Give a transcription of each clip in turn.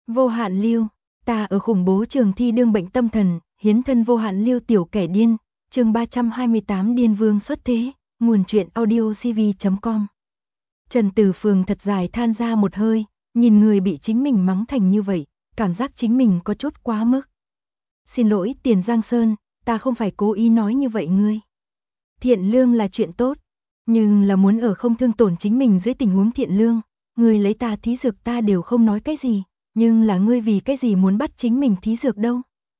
Vô hạn lưu, ta ở khủng bố trường thi đương bệnh tâm thần, hiến thân vô hạn lưu tiểu kẻ điên, chương 328 điên vương xuất thế, nguồn truyện audio cv.com. Trần Tử Phường thật dài than ra một hơi, nhìn người bị chính mình mắng thành như vậy, cảm giác chính mình có chút quá mức. Xin lỗi Tiền Giang Sơn, ta không phải cố ý nói như vậy ngươi. Thiện lương là chuyện tốt, nhưng là muốn ở không thương tổn chính mình dưới tình huống thiện lương, ngươi lấy ta thí dược ta đều không nói cái gì, nhưng là ngươi vì cái gì muốn bắt chính mình thí dược đâu.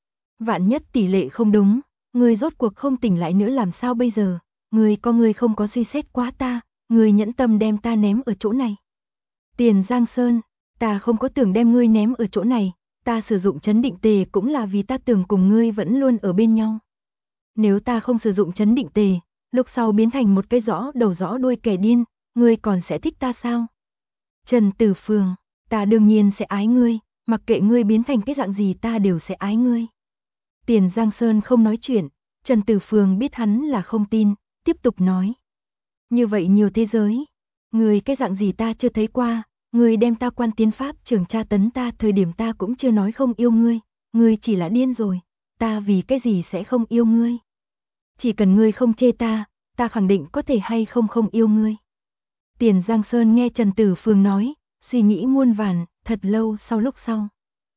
Vạn nhất tỷ lệ không đúng, ngươi rốt cuộc không tỉnh lại nữa làm sao bây giờ, ngươi không có suy xét quá ta, ngươi nhẫn tâm đem ta ném ở chỗ này. Tiền Giang Sơn, ta không có tưởng đem ngươi ném ở chỗ này, ta sử dụng trấn định tề cũng là vì ta tưởng cùng ngươi vẫn luôn ở bên nhau. Nếu ta không sử dụng trấn định tề, lúc sau biến thành một cái rõ đầu rõ đuôi kẻ điên, ngươi còn sẽ thích ta sao? Trần Tử Phường, ta đương nhiên sẽ ái ngươi, mặc kệ ngươi biến thành cái dạng gì ta đều sẽ ái ngươi. Tiền Giang Sơn không nói chuyện, Trần Tử Phường biết hắn là không tin, tiếp tục nói. Như vậy nhiều thế giới, ngươi cái dạng gì ta chưa thấy qua, ngươi đem ta quan tiến pháp trường tra tấn ta thời điểm ta cũng chưa nói không yêu ngươi chỉ là điên rồi, ta vì cái gì sẽ không yêu ngươi. Chỉ cần ngươi không chê ta khẳng định có thể hay không yêu ngươi. Tiền Giang Sơn nghe Trần Tử Phường nói, suy nghĩ muôn vàn, thật lâu lúc sau.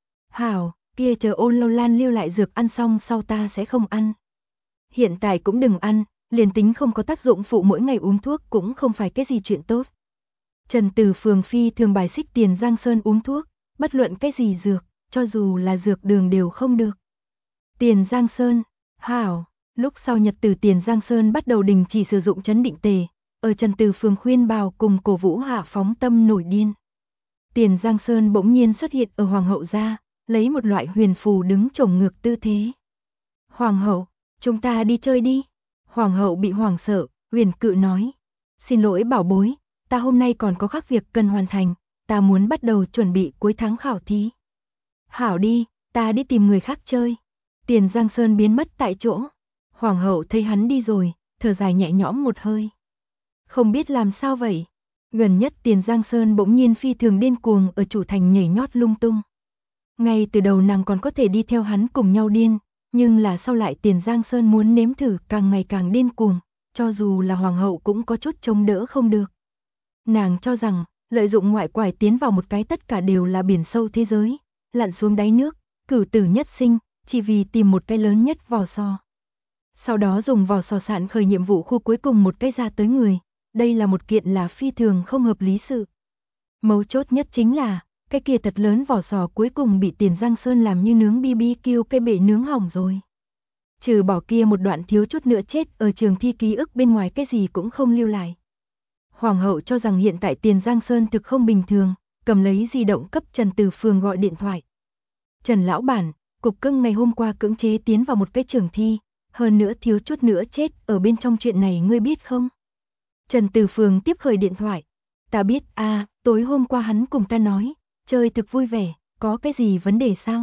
Hảo, kia chờ Ôn Lâu Lan lưu lại dược ăn xong sau ta sẽ không ăn. Hiện tại cũng đừng ăn, liền tính không có tác dụng phụ mỗi ngày uống thuốc cũng không phải cái gì chuyện tốt. Trần Tử Phường phi thường bài xích Tiền Giang Sơn uống thuốc, bất luận cái gì dược, cho dù là dược đường đều không được. Tiền Giang Sơn, hảo, lúc sau nhật từ Tiền Giang Sơn bắt đầu đình chỉ sử dụng trấn định tề, ở Trần Tử Phường khuyên bảo cùng cổ vũ hạ phóng tâm nổi điên. Tiền Giang Sơn bỗng nhiên xuất hiện ở Hoàng hậu gia, lấy một loại huyền phù đứng chổng ngược tư thế. Hoàng hậu, chúng ta đi chơi đi. Hoàng hậu bị hoảng sợ, huyền cự nói. Xin lỗi bảo bối, ta hôm nay còn có khác việc cần hoàn thành, ta muốn bắt đầu chuẩn bị cuối tháng khảo thí. Hảo đi, ta đi tìm người khác chơi. Tiền Giang Sơn biến mất tại chỗ. Hoàng hậu thấy hắn đi rồi, thở dài nhẹ nhõm một hơi. Không biết làm sao vậy. Gần nhất Tiền Giang Sơn bỗng nhiên phi thường điên cuồng ở chủ thành nhảy nhót lung tung. Ngay từ đầu nàng còn có thể đi theo hắn cùng nhau điên, nhưng là sau lại Tiền Giang Sơn muốn nếm thử càng ngày càng điên cuồng, cho dù là hoàng hậu cũng có chút chống đỡ không được. Nàng cho rằng, lợi dụng ngoại quải tiến vào một cái tất cả đều là biển sâu thế giới, lặn xuống đáy nước, cửu tử nhất sinh, chỉ vì tìm một cái lớn nhất vỏ sò. Sau đó dùng vỏ sò sạn khởi nhiệm vụ khu cuối cùng một cái ra tới người, đây là một kiện là phi thường không hợp lý sự. Mấu chốt nhất chính là, cái kia thật lớn vỏ sò cuối cùng bị Tiền Giang Sơn làm như nướng BBQ cái bể nướng hỏng rồi. Trừ bỏ kia một đoạn thiếu chút nữa chết ở trường thi ký ức bên ngoài cái gì cũng không lưu lại. Hoàng hậu cho rằng hiện tại Tiền Giang Sơn thực không bình thường, cầm lấy di động cấp Trần Tử Phường gọi điện thoại. Trần lão bản, cục cưng ngày hôm qua cưỡng chế tiến vào một cái trường thi, hơn nữa thiếu chút nữa chết ở bên trong chuyện này ngươi biết không? Trần Tử Phường tiếp khởi điện thoại. Ta biết tối hôm qua hắn cùng ta nói, chơi thực vui vẻ, có cái gì vấn đề sao?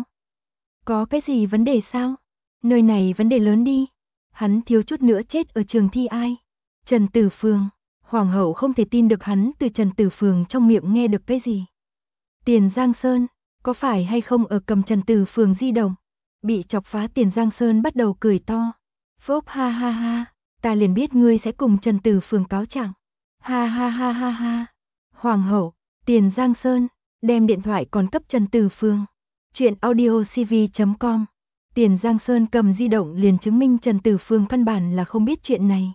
Có cái gì vấn đề sao? Nơi này vấn đề lớn đi. Hắn thiếu chút nữa chết ở trường thi ai? Trần Tử Phường. Hoàng hậu không thể tin được hắn từ Trần Tử Phường trong miệng nghe được cái gì. Tiền Giang Sơn, có phải hay không ở cầm Trần Tử Phường di động? Bị chọc phá Tiền Giang Sơn bắt đầu cười to. Phốp ha ha ha, ta liền biết ngươi sẽ cùng Trần Tử Phường cáo trạng. Ha ha ha ha ha. Hoàng hậu, Tiền Giang Sơn, đem điện thoại còn cấp Trần Tử Phường. Chuyện audio cv.com. Tiền Giang Sơn cầm di động liền chứng minh Trần Tử Phường căn bản là không biết chuyện này.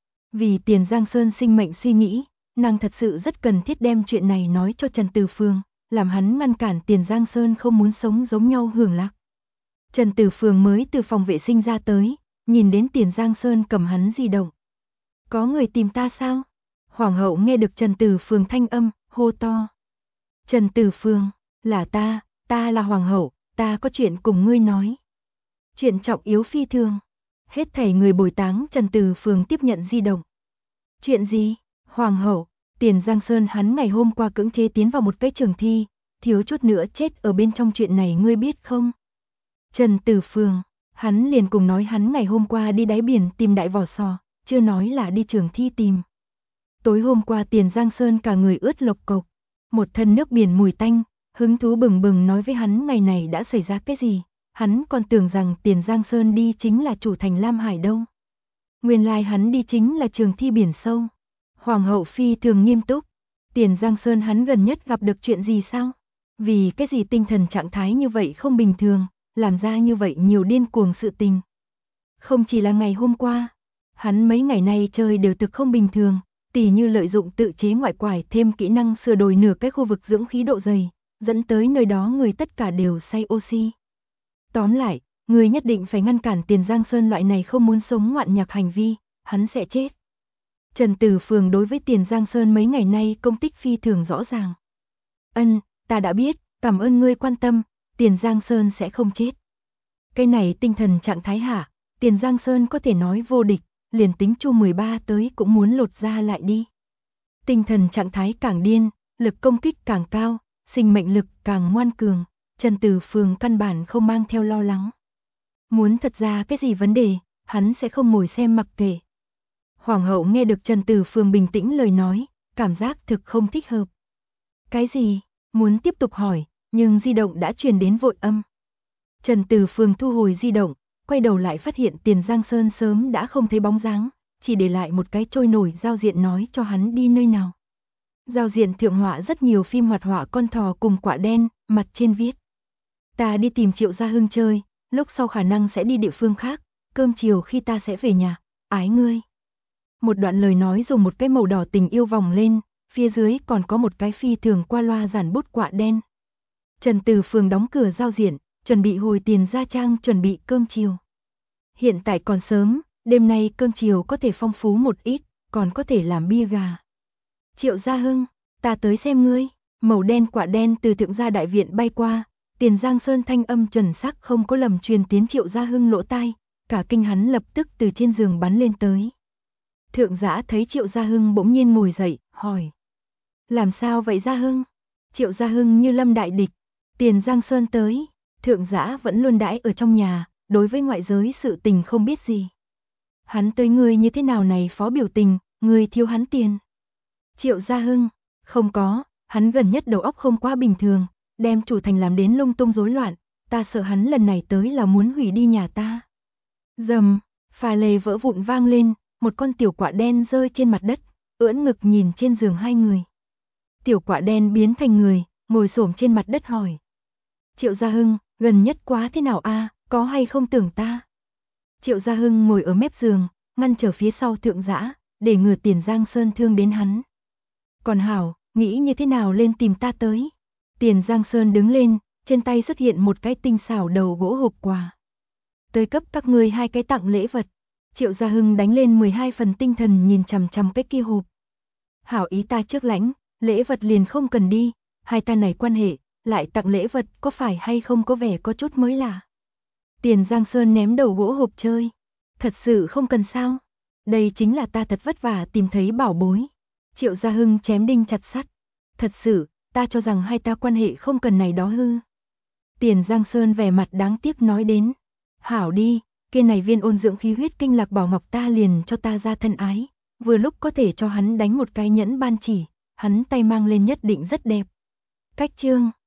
Vì Tiền Giang Sơn sinh mệnh suy nghĩ, nàng thật sự rất cần thiết đem chuyện này nói cho Trần Tử Phường, làm hắn ngăn cản Tiền Giang Sơn không muốn sống giống nhau hưởng lạc. Trần Tử Phường mới từ phòng vệ sinh ra tới, nhìn đến Tiền Giang Sơn cầm hắn di động. Có người tìm ta sao? Hoàng hậu nghe được Trần Tử Phường thanh âm, hô to. Trần Tử Phường, là ta là hoàng hậu, ta có chuyện cùng ngươi nói. Chuyện trọng yếu phi thường. Hết thảy người bồi táng Trần Tử Phường tiếp nhận di động. Chuyện gì? Hoàng hậu, Tiền Giang Sơn hắn ngày hôm qua cưỡng chế tiến vào một cái trường thi, thiếu chút nữa chết ở bên trong chuyện này ngươi biết không? Trần Tử Phường, hắn liền cùng nói hắn ngày hôm qua đi đáy biển tìm đại vỏ sò, chưa nói là đi trường thi tìm. Tối hôm qua Tiền Giang Sơn cả người ướt lộc cộc, một thân nước biển mùi tanh, hứng thú bừng bừng nói với hắn ngày này đã xảy ra cái gì, hắn còn tưởng rằng Tiền Giang Sơn đi chính là chủ thành Lam Hải đâu. Nguyên lai hắn đi chính là trường thi biển sâu. Hoàng hậu phi thường nghiêm túc, Tiền Giang Sơn hắn gần nhất gặp được chuyện gì sao? Vì cái gì tinh thần trạng thái như vậy không bình thường, làm ra như vậy nhiều điên cuồng sự tình. Không chỉ là ngày hôm qua, hắn mấy ngày nay chơi đều thực không bình thường, tỉ như lợi dụng tự chế ngoại quải thêm kỹ năng sửa đổi nửa cái khu vực dưỡng khí độ dày, dẫn tới nơi đó người tất cả đều say oxy. Tóm lại, người nhất định phải ngăn cản Tiền Giang Sơn loại này không muốn sống ngoạn nhạc hành vi, hắn sẽ chết. Trần Tử Phường đối với Tiền Giang Sơn mấy ngày nay công tích phi thường rõ ràng. Ân, ta đã biết, cảm ơn ngươi quan tâm, Tiền Giang Sơn sẽ không chết. Cái này tinh thần trạng thái hạ, Tiền Giang Sơn có thể nói vô địch, liền tính Chu 13 tới cũng muốn lột ra lại đi. Tinh thần trạng thái càng điên, lực công kích càng cao, sinh mệnh lực càng ngoan cường, Trần Tử Phường căn bản không mang theo lo lắng. Muốn thật ra cái gì vấn đề, hắn sẽ không ngồi xem mặc kệ. Hoàng hậu nghe được Trần Tử Phường bình tĩnh lời nói, cảm giác thực không thích hợp. Cái gì? Muốn tiếp tục hỏi, nhưng di động đã truyền đến vội âm. Trần Tử Phường thu hồi di động, quay đầu lại phát hiện Tiền Giang Sơn sớm đã không thấy bóng dáng, chỉ để lại một cái trôi nổi giao diện nói cho hắn đi nơi nào. Giao diện thượng họa rất nhiều phim hoạt họa con thỏ cùng quả đen, mặt trên viết. Ta đi tìm Triệu Gia Hưng chơi, lúc sau khả năng sẽ đi địa phương khác, cơm chiều khi ta sẽ về nhà, ái ngươi. Một đoạn lời nói dùng một cái màu đỏ tình yêu vòng lên, phía dưới còn có một cái phi thường qua loa dàn bút quạ đen. Trần Tử Phường đóng cửa giao diện, chuẩn bị hồi Tiền Gia Trang chuẩn bị cơm chiều. Hiện tại còn sớm, đêm nay cơm chiều có thể phong phú một ít, còn có thể làm bia gà. Triệu Gia Hưng, ta tới xem ngươi, màu đen quạ đen từ thượng gia đại viện bay qua, Tiền Giang Sơn thanh âm chuẩn xác không có lầm truyền tiến Triệu Gia Hưng lỗ tai, cả kinh hắn lập tức từ trên giường bắn lên tới. Thượng Giã thấy Triệu Gia Hưng bỗng nhiên ngồi dậy, hỏi. Làm sao vậy Gia Hưng? Triệu Gia Hưng như lâm đại địch, Tiền Giang Sơn tới, Thượng Giã vẫn luôn đãi ở trong nhà, đối với ngoại giới sự tình không biết gì. Hắn tới ngươi như thế nào này phó biểu tình, ngươi thiếu hắn tiền. Triệu Gia Hưng, không có, hắn gần nhất đầu óc không quá bình thường, đem chủ thành làm đến lung tung rối loạn, ta sợ hắn lần này tới là muốn hủy đi nhà ta. Dầm, pha lê vỡ vụn vang lên, một con tiểu quạ đen rơi trên mặt đất, ưỡn ngực nhìn trên giường hai người. Tiểu quạ đen biến thành người, ngồi xổm trên mặt đất hỏi. Triệu Gia Hưng, gần nhất quá thế nào a, có hay không tưởng ta? Triệu Gia Hưng ngồi ở mép giường, ngăn trở phía sau Thượng Giã, để ngừa Tiền Giang Sơn thương đến hắn. Còn hảo, nghĩ như thế nào lên tìm ta tới? Tiền Giang Sơn đứng lên, trên tay xuất hiện một cái tinh xảo đầu gỗ hộp quà. Tới cấp các ngươi hai cái tặng lễ vật. Triệu Gia Hưng đánh lên 12 phần tinh thần nhìn chằm chằm cái kia hộp. Hảo ý ta trước lãnh, lễ vật liền không cần đi, hai ta này quan hệ, lại tặng lễ vật có phải hay không có vẻ có chút mới lạ. Tiền Giang Sơn ném đầu gỗ hộp chơi. Thật sự không cần sao? Đây chính là ta thật vất vả tìm thấy bảo bối. Triệu Gia Hưng chém đinh chặt sắt. Thật sự, ta cho rằng hai ta quan hệ không cần này đó hư. Tiền Giang Sơn vẻ mặt đáng tiếc nói đến. Hảo đi, kia này viên ôn dưỡng khí huyết kinh lạc bảo ngọc ta liền cho ta ra thân ái. Vừa lúc có thể cho hắn đánh một cái nhẫn ban chỉ, hắn tay mang lên nhất định rất đẹp. Cách chương